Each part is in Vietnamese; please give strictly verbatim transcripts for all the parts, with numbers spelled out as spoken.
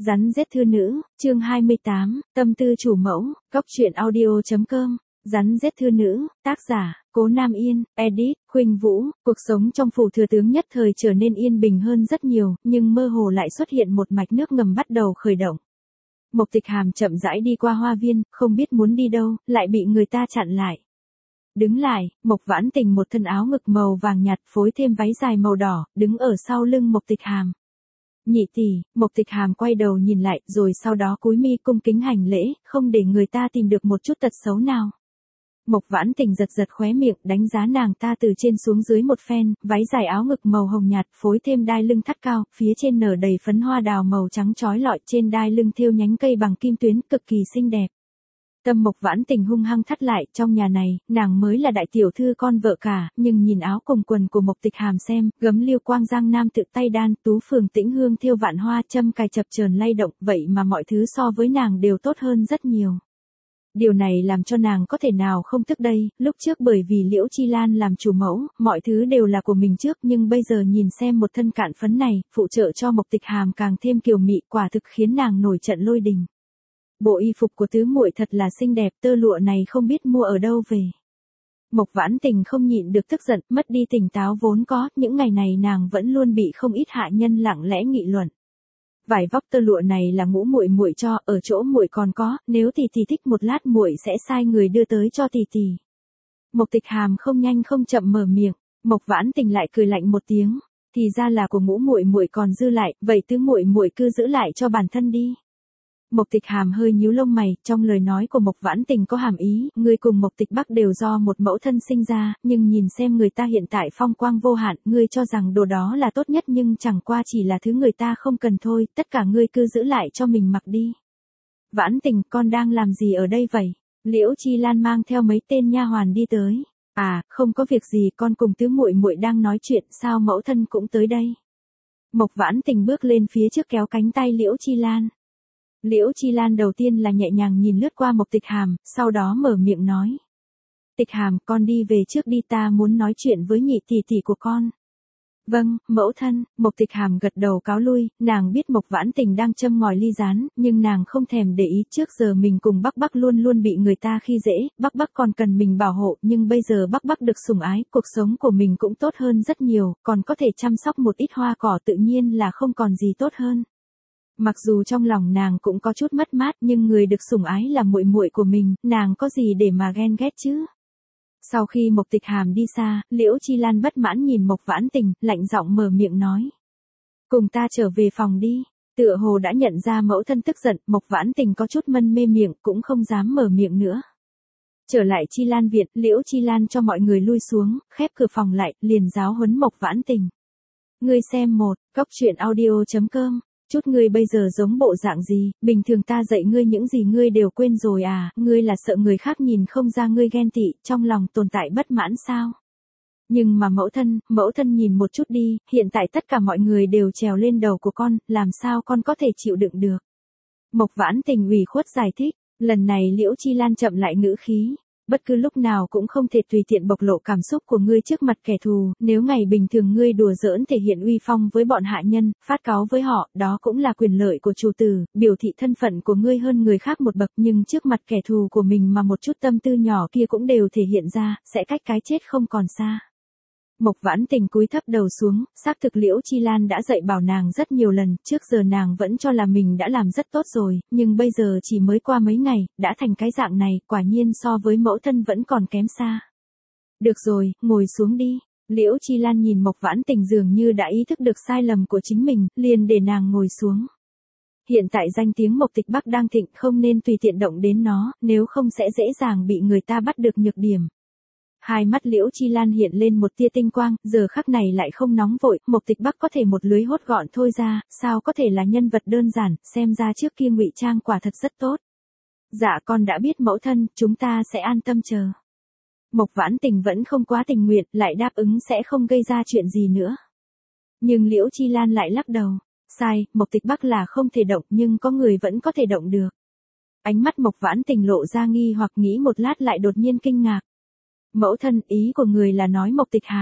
Rắn rết thư nữ, chương hai mươi tám, tâm tư chủ mẫu, góc truyện audio.com, rắn rết thư nữ, tác giả, Cố Nam Yên, edit, Khuynh Vũ. Cuộc sống trong phủ thừa tướng nhất thời trở nên yên bình hơn rất nhiều, nhưng mơ hồ lại xuất hiện một mạch nước ngầm bắt đầu khởi động. Mộc Tịch Hàm chậm rãi đi qua hoa viên, không biết muốn đi đâu, lại bị người ta chặn lại. Đứng lại, Mộc Vãn Tình một thân áo ngực màu vàng nhạt phối thêm váy dài màu đỏ, đứng ở sau lưng Mộc Tịch Hàm. Nhị tỷ, Mộc Tịch Hàm quay đầu nhìn lại, rồi sau đó cúi mi cung kính hành lễ, không để người ta tìm được một chút tật xấu nào. Mộc Vãn Tình giật giật khóe miệng, đánh giá nàng ta từ trên xuống dưới một phen, váy dài áo ngực màu hồng nhạt, phối thêm đai lưng thắt cao, phía trên nở đầy phấn hoa đào màu trắng chói lọi, trên đai lưng thêu nhánh cây bằng kim tuyến, cực kỳ xinh đẹp. Tâm Mộc Vãn Tình hung hăng thắt lại, trong nhà này, nàng mới là đại tiểu thư con vợ cả, nhưng nhìn áo cùng quần của Mộc Tịch Hàm xem, gấm liêu quang giang nam tự tay đan, tú phường tĩnh hương thêu vạn hoa, châm cài chập chờn lay động, vậy mà mọi thứ so với nàng đều tốt hơn rất nhiều. Điều này làm cho nàng có thể nào không tức đây, lúc trước bởi vì Liễu Chi Lan làm chủ mẫu, mọi thứ đều là của mình trước, nhưng bây giờ nhìn xem một thân cạn phấn này, phụ trợ cho Mộc Tịch Hàm càng thêm kiều mị, quả thực khiến nàng nổi trận lôi đình. Bộ y phục của tứ muội thật là xinh đẹp, tơ lụa này không biết mua ở đâu về. Mộc Vãn Tình không nhịn được tức giận, mất đi tỉnh táo vốn có, những ngày này nàng vẫn luôn bị không ít hạ nhân lặng lẽ nghị luận. Vải vóc tơ lụa này là ngũ muội muội cho, ở chỗ muội còn có, nếu tỷ tỷ thích một lát muội sẽ sai người đưa tới cho tỷ tỷ. Mộc Tịch Hàm không nhanh không chậm mở miệng, Mộc Vãn Tình lại cười lạnh một tiếng, thì ra là của ngũ muội muội còn dư lại, vậy tứ muội muội cứ giữ lại cho bản thân đi. Mộc Tịch Hàm hơi nhíu lông mày, trong lời nói của Mộc Vãn Tình có hàm ý, ngươi cùng Mộc Tịch Bắc đều do một mẫu thân sinh ra, nhưng nhìn xem người ta hiện tại phong quang vô hạn, ngươi cho rằng đồ đó là tốt nhất nhưng chẳng qua chỉ là thứ người ta không cần thôi, tất cả ngươi cứ giữ lại cho mình mặc đi. Vãn Tình, con đang làm gì ở đây vậy? Liễu Chi Lan mang theo mấy tên nha hoàn đi tới. À, không có việc gì, con cùng tứ muội muội đang nói chuyện, sao mẫu thân cũng tới đây? Mộc Vãn Tình bước lên phía trước kéo cánh tay Liễu Chi Lan. Liễu Chi Lan đầu tiên là nhẹ nhàng nhìn lướt qua Mộc Tịch Hàm, sau đó mở miệng nói. Tịch Hàm, con đi về trước đi, ta muốn nói chuyện với nhị tỷ tỷ của con. Vâng, mẫu thân. Mộc Tịch Hàm gật đầu cáo lui, nàng biết Mộc Vãn Tình đang châm ngòi ly gián, nhưng nàng không thèm để ý, trước giờ mình cùng Bắc Bắc luôn luôn bị người ta khi dễ, Bắc Bắc còn cần mình bảo hộ, nhưng bây giờ Bắc Bắc được sủng ái, cuộc sống của mình cũng tốt hơn rất nhiều, còn có thể chăm sóc một ít hoa cỏ, tự nhiên là không còn gì tốt hơn. Mặc dù trong lòng nàng cũng có chút mất mát, nhưng người được sủng ái là muội muội của mình, nàng có gì để mà ghen ghét chứ? Sau khi Mộc Tịch Hàm đi xa, Liễu Chi Lan bất mãn nhìn Mộc Vãn Tình, lạnh giọng mở miệng nói. Cùng ta trở về phòng đi. Tựa hồ đã nhận ra mẫu thân tức giận, Mộc Vãn Tình có chút mân mê miệng, cũng không dám mở miệng nữa. Trở lại Chi Lan viện, Liễu Chi Lan cho mọi người lui xuống, khép cửa phòng lại, liền giáo huấn Mộc Vãn Tình. Ngươi xem một, góc truyện audio.com. Chút ngươi bây giờ giống bộ dạng gì, bình thường ta dạy ngươi những gì ngươi đều quên rồi à, ngươi là sợ người khác nhìn không ra ngươi ghen tị, trong lòng tồn tại bất mãn sao? Nhưng mà mẫu thân, mẫu thân nhìn một chút đi, hiện tại tất cả mọi người đều trèo lên đầu của con, làm sao con có thể chịu đựng được? Mộc Vãn Tình ủy khuất giải thích, lần này Liễu Chi Lan chậm lại ngữ khí. Bất cứ lúc nào cũng không thể tùy tiện bộc lộ cảm xúc của ngươi trước mặt kẻ thù, nếu ngày bình thường ngươi đùa giỡn thể hiện uy phong với bọn hạ nhân, phát cáu với họ, đó cũng là quyền lợi của chủ tử, biểu thị thân phận của ngươi hơn người khác một bậc, nhưng trước mặt kẻ thù của mình mà một chút tâm tư nhỏ kia cũng đều thể hiện ra, sẽ cách cái chết không còn xa. Mộc Vãn Tình cúi thấp đầu xuống, xác thực Liễu Chi Lan đã dạy bảo nàng rất nhiều lần, trước giờ nàng vẫn cho là mình đã làm rất tốt rồi, nhưng bây giờ chỉ mới qua mấy ngày, đã thành cái dạng này, quả nhiên so với mẫu thân vẫn còn kém xa. Được rồi, ngồi xuống đi. Liễu Chi Lan nhìn Mộc Vãn Tình dường như đã ý thức được sai lầm của chính mình, liền để nàng ngồi xuống. Hiện tại danh tiếng Mộc Tịch Bắc đang thịnh, không nên tùy tiện động đến nó, nếu không sẽ dễ dàng bị người ta bắt được nhược điểm. Hai mắt Liễu Chi Lan hiện lên một tia tinh quang, giờ khắc này lại không nóng vội, Mộc Tịch Bắc có thể một lưới hốt gọn thôi ra, sao có thể là nhân vật đơn giản, xem ra trước kia ngụy trang quả thật rất tốt. Dạ con đã biết mẫu thân, chúng ta sẽ an tâm chờ. Mộc Vãn Tình vẫn không quá tình nguyện, lại đáp ứng sẽ không gây ra chuyện gì nữa. Nhưng Liễu Chi Lan lại lắc đầu, sai, Mộc Tịch Bắc là không thể động nhưng có người vẫn có thể động được. Ánh mắt Mộc Vãn Tình lộ ra nghi hoặc nghĩ một lát lại đột nhiên kinh ngạc. Mẫu thân, ý của người là nói Mộc Tịch Hàm.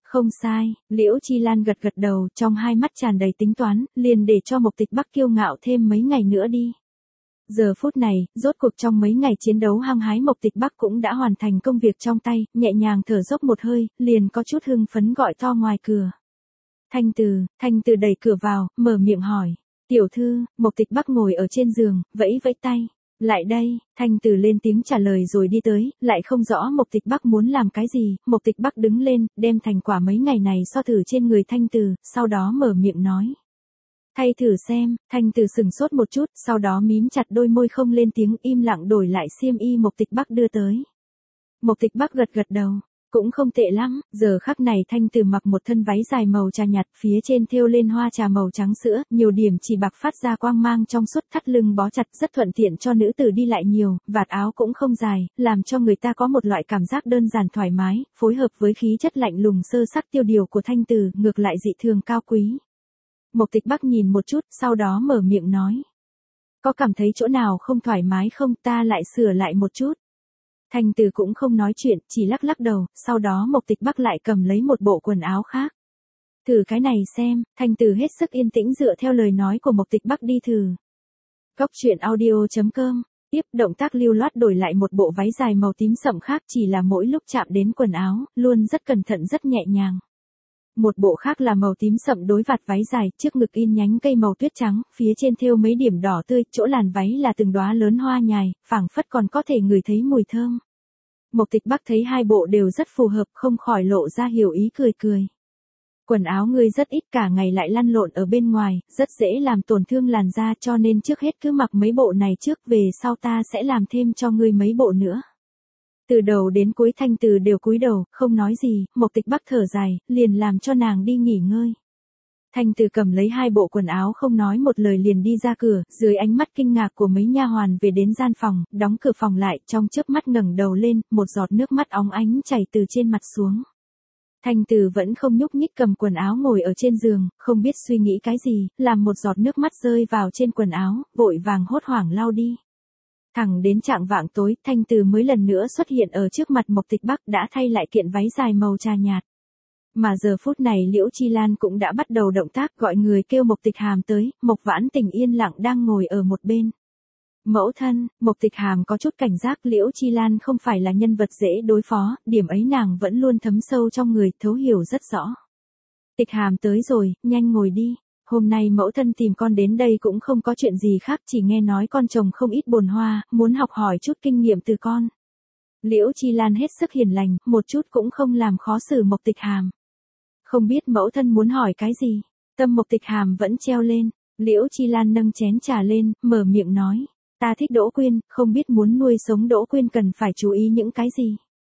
Không sai, Liễu Chi Lan gật gật đầu, trong hai mắt tràn đầy tính toán, liền để cho Mộc Tịch Bắc kiêu ngạo thêm mấy ngày nữa đi. Giờ phút này, rốt cuộc trong mấy ngày chiến đấu hăng hái Mộc Tịch Bắc cũng đã hoàn thành công việc trong tay, nhẹ nhàng thở dốc một hơi, liền có chút hưng phấn gọi to ngoài cửa. Thanh Từ, Thanh Từ đẩy cửa vào, mở miệng hỏi. Tiểu thư, Mộc Tịch Bắc ngồi ở trên giường, vẫy vẫy tay. Lại đây, Thanh Từ lên tiếng trả lời rồi đi tới, lại không rõ Mộc Tịch Bắc muốn làm cái gì. Mộc Tịch Bắc đứng lên, đem thành quả mấy ngày này so thử trên người Thanh Từ, sau đó mở miệng nói. Thay thử xem. Thanh Từ sừng sốt một chút, sau đó mím chặt đôi môi không lên tiếng, im lặng đổi lại xiêm y Mộc Tịch Bắc đưa tới. Mộc Tịch Bắc gật gật đầu. Cũng không tệ lắm, giờ khắc này Thanh Từ mặc một thân váy dài màu trà nhạt, phía trên thêu lên hoa trà màu trắng sữa, nhiều điểm chỉ bạc phát ra quang mang trong suốt, thắt lưng bó chặt rất thuận tiện cho nữ tử đi lại nhiều, vạt áo cũng không dài, làm cho người ta có một loại cảm giác đơn giản thoải mái, phối hợp với khí chất lạnh lùng sơ sắc tiêu điều của Thanh Từ, ngược lại dị thường cao quý. Mộc Tịch Bắc nhìn một chút, sau đó mở miệng nói. Có cảm thấy chỗ nào không thoải mái không, ta lại sửa lại một chút. Thanh Từ cũng không nói chuyện, chỉ lắc lắc đầu, sau đó Mộc Tịch Bắc lại cầm lấy một bộ quần áo khác. Thử cái này xem. Thanh Từ hết sức yên tĩnh dựa theo lời nói của Mộc Tịch Bắc đi thử. Góc truyện audio chấm com. Tiếp động tác lưu loát đổi lại một bộ váy dài màu tím sẫm khác, chỉ là mỗi lúc chạm đến quần áo, luôn rất cẩn thận rất nhẹ nhàng. Một bộ khác là màu tím sậm đối vạt váy dài, trước ngực in nhánh cây màu tuyết trắng, phía trên thêu mấy điểm đỏ tươi, chỗ làn váy là từng đóa lớn hoa nhài, phảng phất còn có thể ngửi thấy mùi thơm. Mộc Tịch Bắc thấy hai bộ đều rất phù hợp, không khỏi lộ ra hiểu ý cười cười. Quần áo ngươi rất ít, cả ngày lại lăn lộn ở bên ngoài, rất dễ làm tổn thương làn da, cho nên trước hết cứ mặc mấy bộ này trước, về sau ta sẽ làm thêm cho ngươi mấy bộ nữa. Từ đầu đến cuối Thanh Từ đều cúi đầu, không nói gì, Mộc Tịch Bắc thở dài, liền làm cho nàng đi nghỉ ngơi. Thanh Từ cầm lấy hai bộ quần áo không nói một lời liền đi ra cửa, dưới ánh mắt kinh ngạc của mấy nha hoàn về đến gian phòng, đóng cửa phòng lại, trong chớp mắt ngẩng đầu lên, một giọt nước mắt óng ánh chảy từ trên mặt xuống. Thanh Từ vẫn không nhúc nhích cầm quần áo ngồi ở trên giường, không biết suy nghĩ cái gì, làm một giọt nước mắt rơi vào trên quần áo, vội vàng hốt hoảng lau đi. Thẳng đến trạng vạng tối, Thanh Từ mới lần nữa xuất hiện ở trước mặt Mộc Tịch Bắc, đã thay lại kiện váy dài màu trà nhạt. Mà giờ phút này Liễu Chi Lan cũng đã bắt đầu động tác gọi người kêu Mộc Tịch Hàm tới, Mộc Vãn Tình yên lặng đang ngồi ở một bên. Mẫu thân, Mộc Tịch Hàm có chút cảnh giác Liễu Chi Lan không phải là nhân vật dễ đối phó, điểm ấy nàng vẫn luôn thấm sâu trong người, thấu hiểu rất rõ. Tịch Hàm tới rồi, nhanh ngồi đi. Hôm nay mẫu thân tìm con đến đây cũng không có chuyện gì khác, chỉ nghe nói con trồng không ít bồn hoa, muốn học hỏi chút kinh nghiệm từ con. Liễu Chi Lan hết sức hiền lành, một chút cũng không làm khó xử Mộc Tịch Hàm. Không biết mẫu thân muốn hỏi cái gì, tâm Mộc Tịch Hàm vẫn treo lên. Liễu Chi Lan nâng chén trà lên, mở miệng nói, ta thích Đỗ Quyên, không biết muốn nuôi sống Đỗ Quyên cần phải chú ý những cái gì.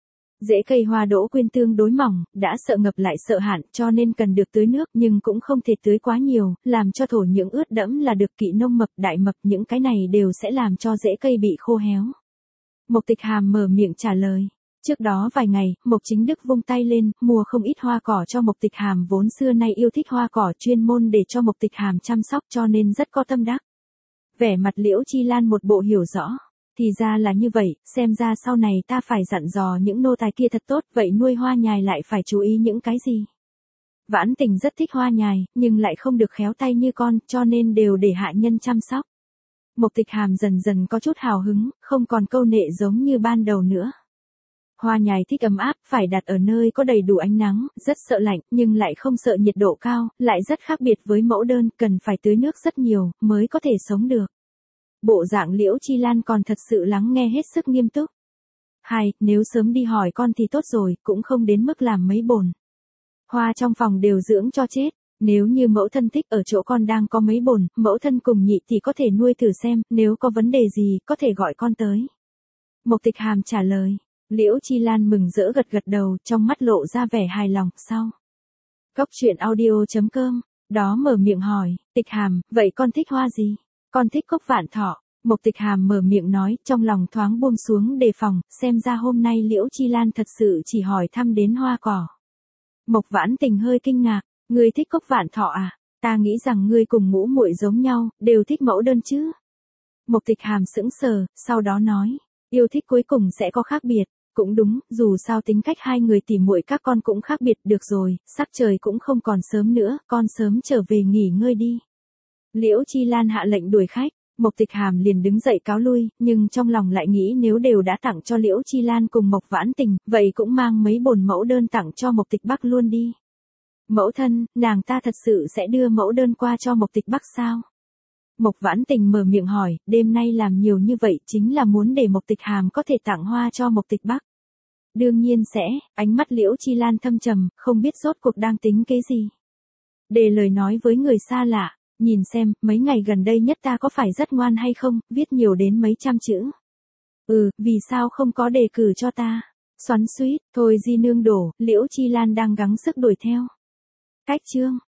Rễ cây hoa Đỗ Quyên tương đối mỏng, đã sợ ngập lại sợ hạn, cho nên cần được tưới nước nhưng cũng không thể tưới quá nhiều, làm cho thổ nhưỡng ướt đẫm là được. Kỵ nông mập, đại mập, những cái này đều sẽ làm cho rễ cây bị khô héo. Mộc Tịch Hàm mở miệng trả lời. Trước đó vài ngày, Mộc Chính Đức vung tay lên, mua không ít hoa cỏ cho Mộc Tịch Hàm, vốn xưa nay yêu thích hoa cỏ, chuyên môn để cho Mộc Tịch Hàm chăm sóc, cho nên rất có tâm đắc. Vẻ mặt Liễu Chi Lan một bộ hiểu rõ. Thì ra là như vậy, xem ra sau này ta phải dặn dò những nô tài kia thật tốt, vậy nuôi hoa nhài lại phải chú ý những cái gì? Vãn Tình rất thích hoa nhài, nhưng lại không được khéo tay như con, cho nên đều để hạ nhân chăm sóc. Mộc Tịch Hàm dần dần có chút hào hứng, không còn câu nệ giống như ban đầu nữa. Hoa nhài thích ấm áp, phải đặt ở nơi có đầy đủ ánh nắng, rất sợ lạnh, nhưng lại không sợ nhiệt độ cao, lại rất khác biệt với mẫu đơn, cần phải tưới nước rất nhiều, mới có thể sống được. Bộ dạng Liễu Chi Lan còn thật sự lắng nghe hết sức nghiêm túc. Hai, nếu sớm đi hỏi con thì tốt rồi, cũng không đến mức làm mấy bồn hoa trong phòng đều dưỡng cho chết. Nếu như mẫu thân thích ở chỗ con đang có mấy bồn, mẫu thân cùng nhị thì có thể nuôi thử xem, nếu có vấn đề gì, có thể gọi con tới. Mộc Tịch Hàm trả lời. Liễu Chi Lan mừng rỡ gật gật đầu, trong mắt lộ ra vẻ hài lòng. Sau Góc truyện audio chấm com, đó mở miệng hỏi, Tịch Hàm, vậy con thích hoa gì? Con thích cốc vạn thọ. Mộc Tịch Hàm mở miệng nói, trong lòng thoáng buông xuống đề phòng, xem ra hôm nay Liễu Chi Lan thật sự chỉ hỏi thăm đến hoa cỏ. Mộc Vãn Tình hơi kinh ngạc, ngươi thích cốc vạn thọ à? Ta nghĩ rằng ngươi cùng ngũ muội giống nhau, đều thích mẫu đơn chứ? Mộc Tịch Hàm sững sờ, sau đó nói, yêu thích cuối cùng sẽ có khác biệt. cũng đúng, dù sao tính cách hai người tỉ muội các con cũng khác biệt, được rồi, sắc trời cũng không còn sớm nữa, con sớm trở về nghỉ ngơi đi. Liễu Chi Lan hạ lệnh đuổi khách, Mộc Tịch Hàm liền đứng dậy cáo lui, nhưng trong lòng lại nghĩ nếu đều đã tặng cho Liễu Chi Lan cùng Mộc Vãn Tình, vậy cũng mang mấy bồn mẫu đơn tặng cho Mộc Tịch Bắc luôn đi. Mẫu thân, nàng ta thật sự sẽ đưa mẫu đơn qua cho Mộc Tịch Bắc sao? Mộc Vãn Tình mở miệng hỏi, đêm nay làm nhiều như vậy chính là muốn để Mộc Tịch Hàm có thể tặng hoa cho Mộc Tịch Bắc. Đương nhiên sẽ, ánh mắt Liễu Chi Lan thâm trầm, không biết rốt cuộc đang tính cái gì. Để lời nói với người xa lạ, nhìn xem, mấy ngày gần đây nhất ta có phải rất ngoan hay không, viết nhiều đến mấy trăm chữ. Ừ, vì sao không có đề cử cho ta? Xoắn xuýt, thôi di nương đổ, Liễu Chi Lan đang gắng sức đuổi theo. Cách chương.